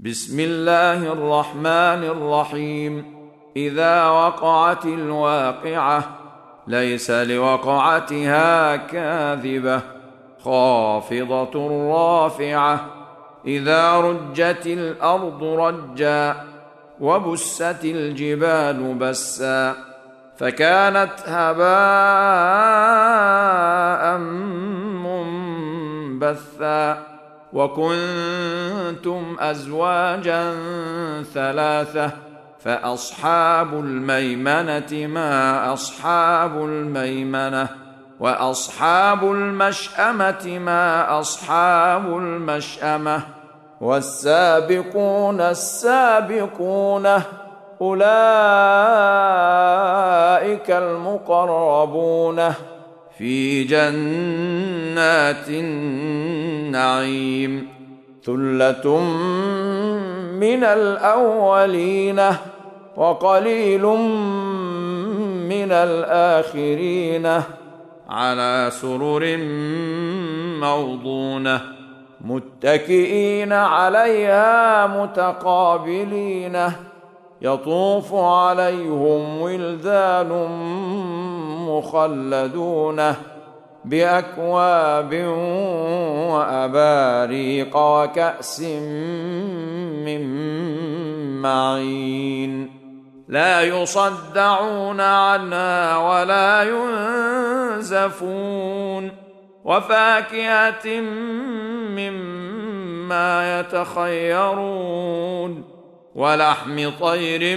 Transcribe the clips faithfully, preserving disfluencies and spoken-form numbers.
بسم الله الرحمن الرحيم. إذا وقعت الواقعة ليس لوقعتها كاذبة خافضة رافعة. إذا رجت الأرض رجا وبست الجبال بسا فكانت هباء منبثا. وكنتم أزواجا ثلاثة فأصحاب الميمنة ما أصحاب الميمنة وأصحاب المشأمة ما أصحاب المشأمة. والسابقون السابقون أولئك المقربون في جنات النعيم. ثلة من الأولين وقليل من الآخرين على سرر موضونة متكئين عليها متقابلين. يطوف عليهم ولدان مخلدون بأكواب وأباريق وكأس من معين لا يصدعون عنها ولا ينزفون. وفاكهة مما يتخيرون ولحم طير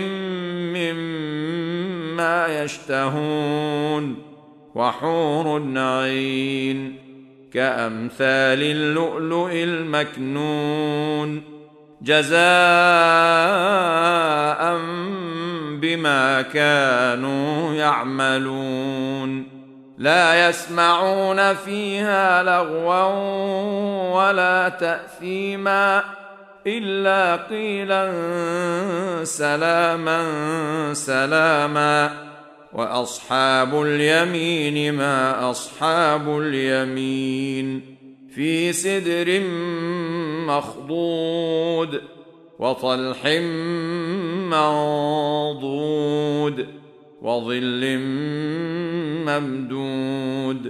مما يشتهون وحور عين كأمثال اللؤلؤ المكنون جزاء بما كانوا يعملون. لا يسمعون فيها لغوا ولا تأثيما إلا قيلا سلاما سلاما. وأصحاب اليمين ما أصحاب اليمين في سدر مخضود وطلح منضود وظل ممدود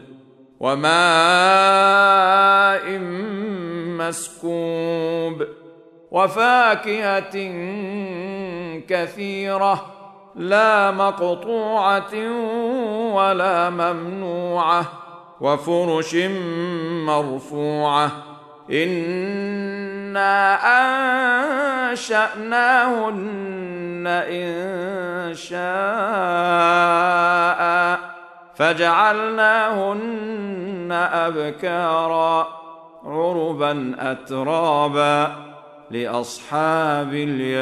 وماء مسكوب وفاكهة كثيرة لا مقطوعة ولا ممنوعة وفرش مرفوعة. إنا أنشأناهن إن شاء فجعلناهن أبكارا عربا أترابا لأصحاب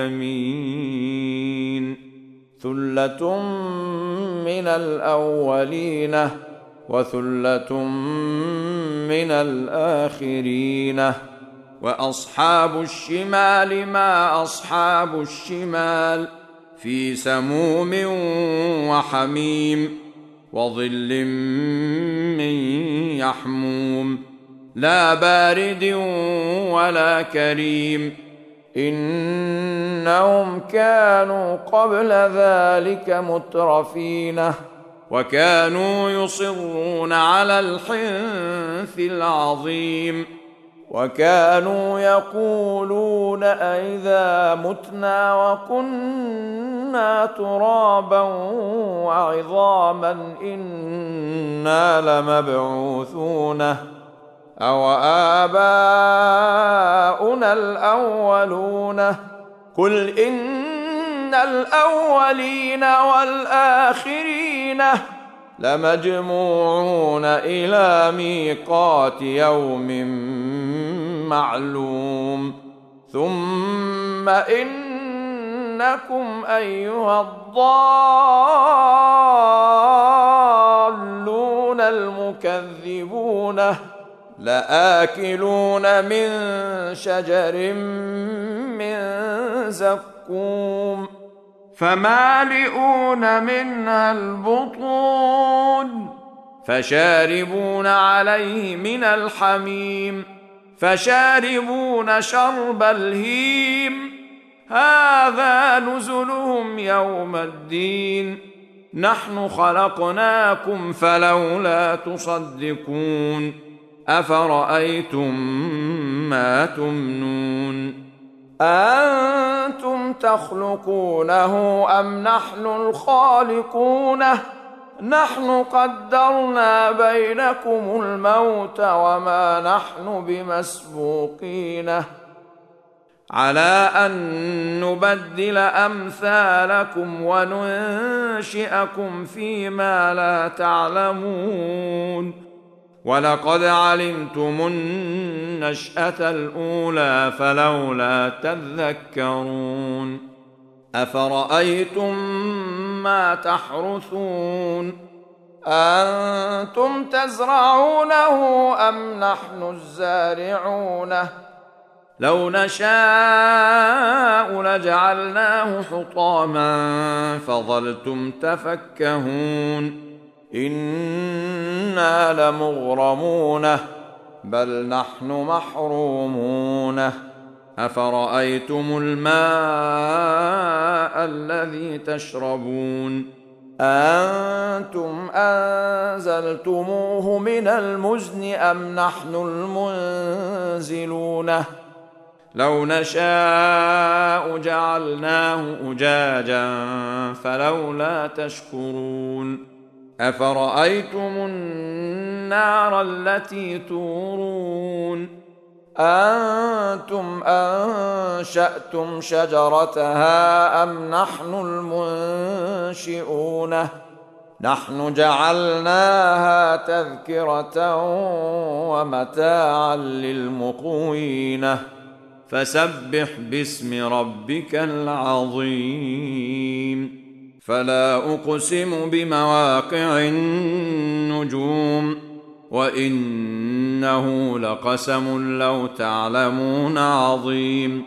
اليمين. ثلة من الأولين وثلة من الآخرين. وأصحاب الشمال ما أصحاب الشمال في سموم وحميم وظل من يحموم لا بارد ولا كريم. إنهم كانوا قبل ذلك مترفين وكانوا يصرون على الحنث العظيم. وكانوا يقولون أئذا متنا وكنا ترابا وعظاما إنا لمبعوثون أو آباؤنا الأولون. قل إن الأولين والآخرين لمجموعون إلى ميقات يوم معلوم. ثم إنكم أيها الضالون المكذبون لآكلون من شجر من زقوم فمالئون منها البطون فشاربون عليه من الحميم فشاربون شرب الهيم نزلهم يوم الدين نحن خلقناكم فلولا تصدقون أفرأيتم ما تمنون أأنتم تخلقونه أم نحن الخالقون نحن قدرنا بينكم الموت وما نحن بمسبوقين على أن نبدل أمثالكم وننشئكم فيما لا تعلمون ولقد علمتم النشأة الأولى فلولا تذكرون أفرأيتم ما تحرثون أنتم تزرعونه أم نحن الزارعون لو نشاء لجعلناه حطاما فظلتم تفكهون إنا لمغرمون بل نحن محرومون أفرأيتم الماء الذي تشربون أنتم أنزلتموه من المزن أم نحن المنزلون لو نشاء جعلناه أجاجا فلولا تشكرون أفرأيتم النار التي تورون أنتم أنشأتم شجرتها أم نحن المنشئون نحن جعلناها تذكرة ومتاعا للمقوين فسبح باسم ربك العظيم فلا أقسم بمواقع النجوم وإنه لقسم لو تعلمون عظيم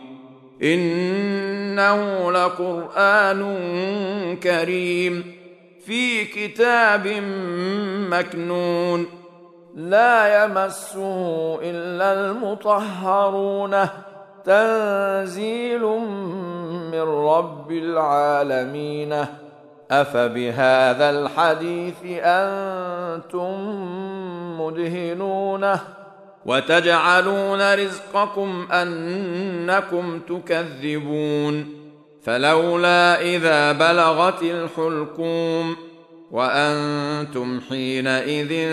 إنه لقرآن كريم في كتاب مكنون لا يمسه إلا المطهرون تنزيل من رب العالمين أفبهذا الحديث أنتم مدهنون وتجعلون رزقكم أنكم تكذبون فلولا إذا بلغت الحلقوم وأنتم حينئذ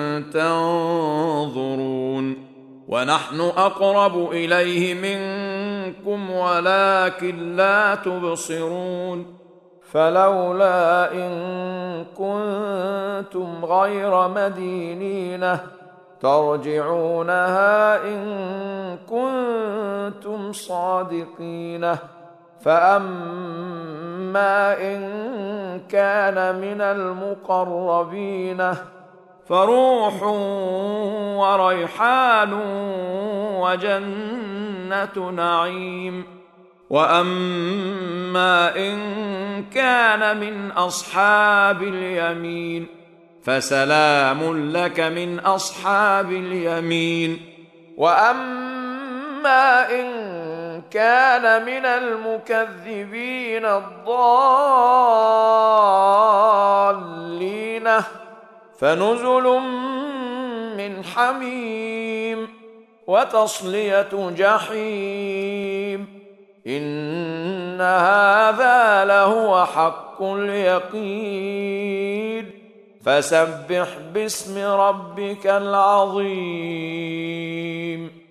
تنظرون ونحن أقرب إليه منكم ولكن لا تبصرون فلولا إن كنتم غير مدينين ترجعونها إن كنتم صادقين فأما إن كان من المقربين فروح وريحان وجنة نعيم وأما إن كان من أصحاب اليمين فسلام لك من أصحاب اليمين وأما إن كان من المكذبين الضالين فنزل من حميم وتصلية جحيم إن هذا لهو حق اليقين فسبح باسم ربك العظيم